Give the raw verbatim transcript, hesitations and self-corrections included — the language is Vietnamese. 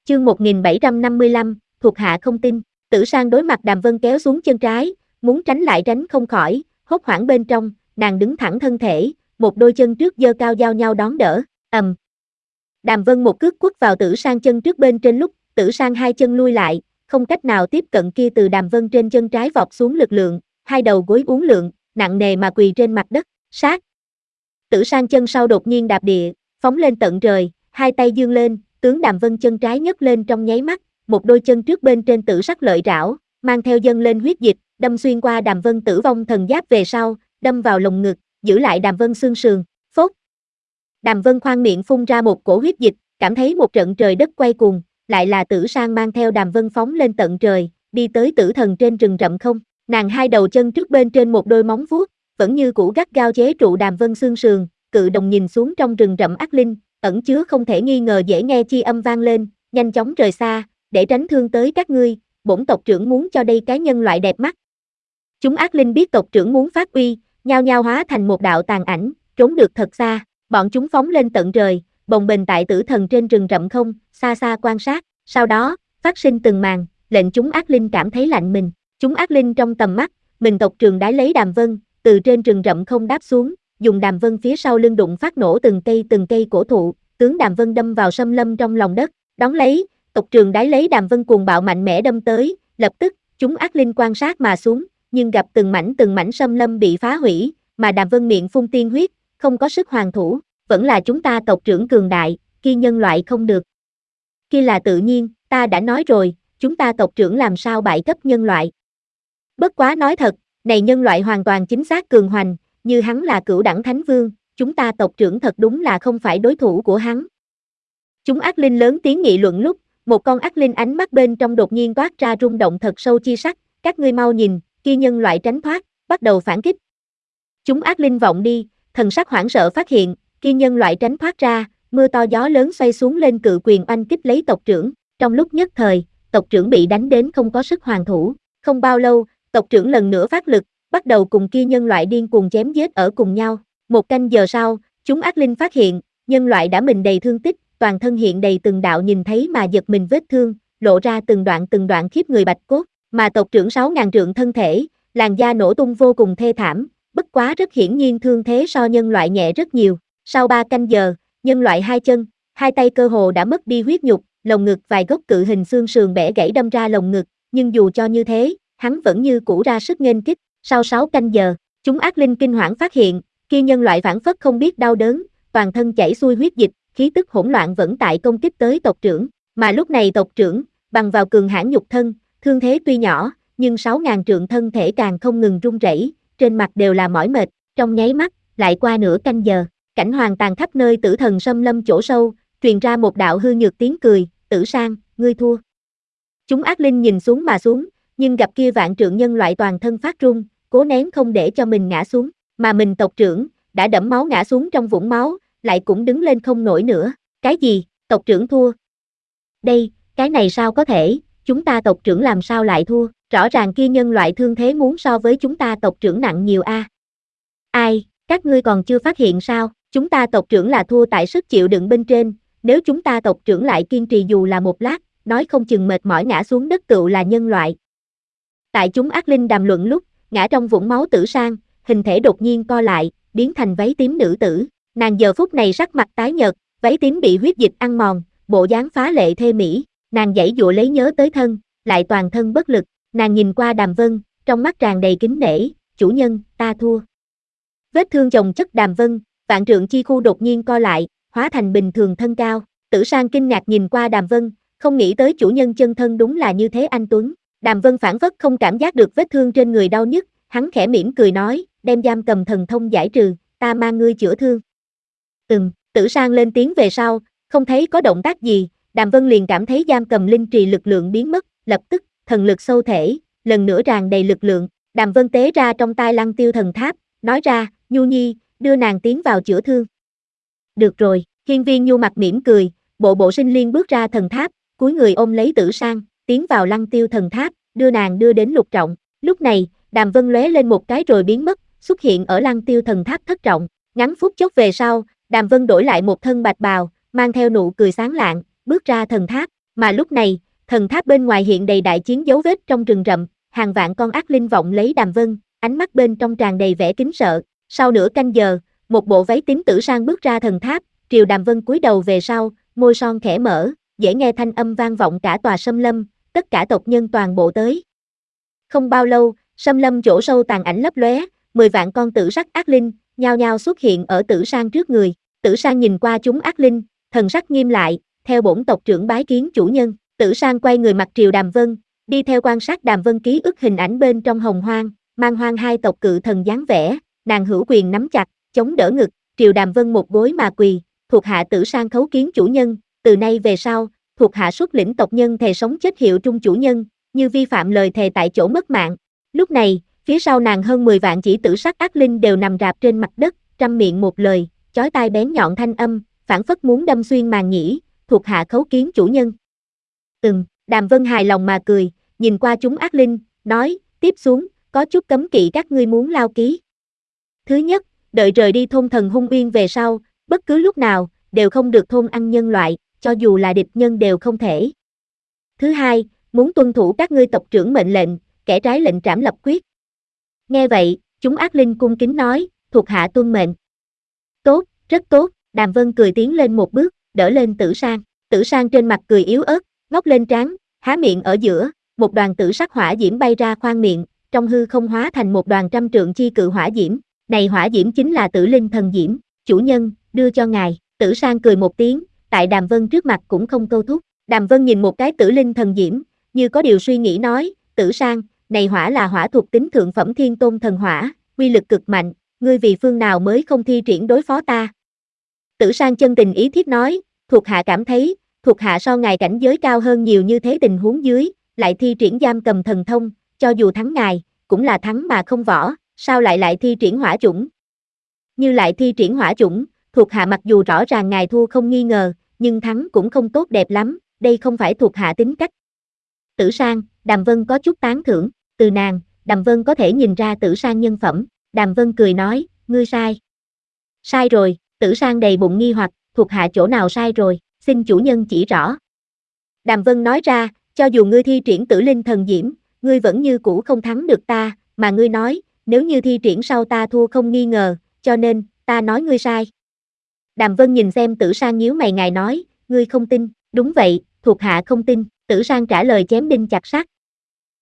Chương một nghìn bảy trăm năm mươi lăm, thuộc hạ không tin. Tử Sang đối mặt Đàm Vân kéo xuống chân trái, muốn tránh lại tránh không khỏi, hốt hoảng bên trong, nàng đứng thẳng thân thể, một đôi chân trước giơ cao giao nhau đón đỡ, ầm. Đàm Vân một cước quất vào Tử Sang chân trước bên trên lúc, Tử Sang hai chân lui lại, không cách nào tiếp cận kia từ Đàm Vân trên chân trái vọt xuống lực lượng, hai đầu gối uốn lượn, nặng nề mà quỳ trên mặt đất, sát. Tử Sang chân sau đột nhiên đạp địa, phóng lên tận trời, hai tay giương lên, tướng Đàm Vân chân trái nhấc lên trong nháy mắt, một đôi chân trước bên trên tử sắc lợi rảo, mang theo dâng lên huyết dịch, đâm xuyên qua Đàm Vân tử vong thần giáp về sau, đâm vào lồng ngực, giữ lại Đàm Vân xương sườn, phốt. Đàm Vân khoang miệng phun ra một cổ huyết dịch, cảm thấy một trận trời đất quay cuồng, lại là Tử Sang mang theo Đàm Vân phóng lên tận trời, đi tới tử thần trên rừng rậm không, nàng hai đầu chân trước bên trên một đôi móng vuốt, vẫn như cũ gắt gao chế trụ Đàm Vân xương sườn, cự đồng nhìn xuống trong rừng rậm ác linh, ẩn chứa không thể nghi ngờ dễ nghe chi âm vang lên, nhanh chóng rời xa, để tránh thương tới các ngươi, bổn tộc trưởng muốn cho đây cái nhân loại đẹp mắt. Chúng ác linh biết tộc trưởng muốn phát uy, nhao nhao hóa thành một đạo tàn ảnh, trốn được thật xa, bọn chúng phóng lên tận trời, bồng bềnh tại tử thần trên rừng rậm không, xa xa quan sát, sau đó, phát sinh từng màn, lệnh chúng ác linh cảm thấy lạnh mình, chúng ác linh trong tầm mắt, mình tộc trưởng đái lấy Đàm Vân, từ trên rừng rậm không đáp xuống, dùng Đàm Vân phía sau lưng đụng phát nổ từng cây từng cây cổ thụ, tướng Đàm Vân đâm vào xâm lâm trong lòng đất, đón lấy, tộc trưởng đái lấy Đàm Vân cuồng bạo mạnh mẽ đâm tới, lập tức, chúng ác linh quan sát mà xuống, nhưng gặp từng mảnh từng mảnh xâm lâm bị phá hủy, mà Đàm Vân miệng phun tiên huyết, không có sức hoàn thủ, vẫn là chúng ta tộc trưởng cường đại, kia nhân loại không được. Kia là tự nhiên, ta đã nói rồi, chúng ta tộc trưởng làm sao bại cấp nhân loại. Bất quá nói thật, này nhân loại hoàn toàn chính xác cường hoành, như hắn là cửu đẳng thánh vương, chúng ta tộc trưởng thật đúng là không phải đối thủ của hắn. Chúng ác linh lớn tiếng nghị luận lúc, một con ác linh ánh mắt bên trong đột nhiên toát ra rung động thật sâu chi sắc, các ngươi mau nhìn, kia nhân loại tránh thoát, bắt đầu phản kích. Chúng ác linh vọng đi, thần sắc hoảng sợ phát hiện, kia nhân loại tránh thoát ra, mưa to gió lớn xoay xuống lên cự quyền oanh kích lấy tộc trưởng, trong lúc nhất thời, tộc trưởng bị đánh đến không có sức hoàn thủ, không bao lâu, tộc trưởng lần nữa phát lực, bắt đầu cùng kia nhân loại điên cuồng chém giết ở cùng nhau, một canh giờ sau, chúng ác linh phát hiện, nhân loại đã mình đầy thương tích, toàn thân hiện đầy từng đạo nhìn thấy mà giật mình vết thương, lộ ra từng đoạn từng đoạn khiếp người bạch cốt, mà tộc trưởng sáu ngàn trượng thân thể, làn da nổ tung vô cùng thê thảm, bất quá rất hiển nhiên thương thế so nhân loại nhẹ rất nhiều. Sau ba canh giờ, nhân loại hai chân, hai tay cơ hồ đã mất đi huyết nhục, lồng ngực vài gốc cự hình xương sườn bẻ gãy đâm ra lồng ngực, nhưng dù cho như thế, hắn vẫn như cũ ra sức nghênh kích. Sau sáu canh giờ, chúng ác linh kinh hoảng phát hiện, kia nhân loại phản phất không biết đau đớn, toàn thân chảy xuôi huyết dịch, khí tức hỗn loạn vẫn tại công kích tới tộc trưởng, mà lúc này tộc trưởng, bằng vào cường hãn nhục thân, thương thế tuy nhỏ, nhưng sáu ngàn trượng thân thể càng không ngừng run rẩy, trên mặt đều là mỏi mệt, trong nháy mắt, lại qua nửa canh giờ, cảnh hoàng tàn khắp nơi tử thần xâm lâm chỗ sâu, truyền ra một đạo hư nhược tiếng cười, Tử Sang, ngươi thua. Chúng ác linh nhìn xuống mà xuống, nhưng gặp kia vạn trượng nhân loại toàn thân phát run, cố nén không để cho mình ngã xuống, mà mình tộc trưởng, đã đẫm máu ngã xuống trong vũng máu, lại cũng đứng lên không nổi nữa, cái gì, tộc trưởng thua? Đây, cái này sao có thể, chúng ta tộc trưởng làm sao lại thua, rõ ràng kia nhân loại thương thế muốn so với chúng ta tộc trưởng nặng nhiều a. À. Ai, các ngươi còn chưa phát hiện sao, chúng ta tộc trưởng là thua tại sức chịu đựng bên trên, nếu chúng ta tộc trưởng lại kiên trì dù là một lát, nói không chừng mệt mỏi ngã xuống đất tựu là nhân loại. Tại chúng ác linh đàm luận lúc, ngã trong vũng máu Tử Sang, hình thể đột nhiên co lại, biến thành váy tím nữ tử, nàng giờ phút này sắc mặt tái nhợt, váy tím bị huyết dịch ăn mòn, bộ dáng phá lệ thê mỹ, nàng giãy giụa lấy nhớ tới thân, lại toàn thân bất lực, nàng nhìn qua Đàm Vân, trong mắt tràn đầy kính nể, chủ nhân, ta thua. Vết thương chồng chất Đàm Vân, vạn trượng chi khu đột nhiên co lại, hóa thành bình thường thân cao, Tử Sang kinh ngạc nhìn qua Đàm Vân, không nghĩ tới chủ nhân chân thân đúng là như thế anh tuấn. Đàm Vân phản phất không cảm giác được vết thương trên người đau nhức, hắn khẽ mỉm cười nói, đem giam cầm thần thông giải trừ, ta mang ngươi chữa thương. Ừm, Tử Sang lên tiếng về sau, không thấy có động tác gì, Đàm Vân liền cảm thấy giam cầm linh trì lực lượng biến mất, lập tức, thần lực sâu thể, lần nữa tràn đầy lực lượng, Đàm Vân tế ra trong tay Lăng Tiêu thần tháp, nói ra, Nhu Nhi, đưa nàng tiến vào chữa thương. Được rồi, Hiên Viên Nhu mặt mỉm cười, bộ bộ sinh liên bước ra thần tháp, cúi người ôm lấy Tử Sang, tiến vào Lăng Tiêu thần tháp, đưa nàng đưa đến lục trọng. Lúc này, Đàm Vân lóe lên một cái rồi biến mất, xuất hiện ở Lăng Tiêu thần tháp thất trọng. Ngắn phút chốc về sau, Đàm Vân đổi lại một thân bạch bào, mang theo nụ cười sáng lạng, bước ra thần tháp, Mà lúc này, thần tháp bên ngoài hiện đầy đại chiến dấu vết trong rừng rậm, hàng vạn con ác linh vọng lấy Đàm Vân, ánh mắt bên trong tràn đầy vẻ kính sợ. Sau nửa canh giờ, một bộ váy tím Tử Sang bước ra thần tháp, Triều Đàm Vân cúi đầu về sau, môi son khẽ mở, dễ nghe thanh âm vang vọng cả tòa Sâm Lâm, tất cả tộc nhân toàn bộ tới. Không bao lâu, Sâm Lâm chỗ sâu tàn ảnh lấp lóe, mười vạn con tử sắc ác linh, nhao nhao xuất hiện ở Tử Sang trước người. Tử Sang nhìn qua chúng ác linh, thần sắc nghiêm lại, theo bổn tộc trưởng bái kiến chủ nhân. Tử Sang quay người mặt Triều Đàm Vân, đi theo quan sát Đàm Vân ký ức hình ảnh bên trong hồng hoang, mang hoang hai tộc cự thần dáng vẻ, nàng hữu quyền nắm chặt, chống đỡ ngực, Triều Đàm Vân một gối mà quỳ, thuộc hạ Tử Sang khấu kiến chủ nhân, từ nay về sau, thuộc hạ xuất lĩnh tộc nhân thề sống chết hiệu trung chủ nhân, như vi phạm lời thề tại chỗ mất mạng. Lúc này, phía sau nàng hơn mười vạn chỉ tử sắc ác linh đều nằm rạp trên mặt đất, trăm miệng một lời, chói tai bén nhọn thanh âm, phảng phất muốn đâm xuyên màng nhĩ, thuộc hạ khấu kiến chủ nhân. Ừm, Đàm Vân hài lòng mà cười, nhìn qua chúng ác linh, nói, tiếp xuống, có chút cấm kỵ các ngươi muốn lao ký. Thứ nhất, đợi rời đi thôn Thần Hung Uyên về sau, bất cứ lúc nào, đều không được thôn ăn nhân loại, cho dù là địch nhân đều không thể. Thứ hai, muốn tuân thủ các ngươi tộc trưởng mệnh lệnh, kẻ trái lệnh trảm lập quyết. Nghe vậy, chúng ác linh cung kính nói, thuộc hạ tuân mệnh. Tốt, rất tốt, Đàm Vân cười tiến lên một bước, đỡ lên Tử Sang. Tử Sang trên mặt cười yếu ớt, ngóc lên trán, há miệng ở giữa, một đoàn tử sắc hỏa diễm bay ra khoang miệng, trong hư không hóa thành một đoàn trăm trượng chi cự hỏa diễm. Này hỏa diễm chính là Tử Linh thần diễm, chủ nhân, đưa cho ngài. Tử Sang cười một tiếng, tại Đàm Vân trước mặt cũng không câu thúc. Đàm Vân nhìn một cái Tử Linh thần diễm, như có điều suy nghĩ nói, Tử Sang, này hỏa là hỏa thuộc tính thượng phẩm thiên tôn thần hỏa, uy lực cực mạnh, ngươi vì phương nào mới không thi triển đối phó ta? Tử Sang chân tình ý thiết nói, thuộc hạ cảm thấy, thuộc hạ so ngài cảnh giới cao hơn nhiều như thế tình huống dưới, lại thi triển giam cầm thần thông, cho dù thắng ngài, cũng là thắng mà không võ, sao lại lại thi triển hỏa chủng? Như lại thi triển hỏa chủng, thuộc hạ mặc dù rõ ràng ngài thua không nghi ngờ, nhưng thắng cũng không tốt đẹp lắm, đây không phải thuộc hạ tính cách. Tử Sang, Đàm Vân có chút tán thưởng, từ nàng, Đàm Vân có thể nhìn ra Tử Sang nhân phẩm, Đàm Vân cười nói, ngươi sai. Sai rồi, Tử Sang đầy bụng nghi hoặc, thuộc hạ chỗ nào sai rồi, xin chủ nhân chỉ rõ. Đàm Vân nói ra, cho dù ngươi thi triển Tử Linh thần diễm, ngươi vẫn như cũ không thắng được ta, mà ngươi nói, nếu như thi triển sau ta thua không nghi ngờ, cho nên, ta nói ngươi sai. Đàm Vân nhìn xem Tử Sang nhíu mày ngài nói, ngươi không tin, đúng vậy, thuộc hạ không tin, Tử Sang trả lời chém đinh chặt sắt,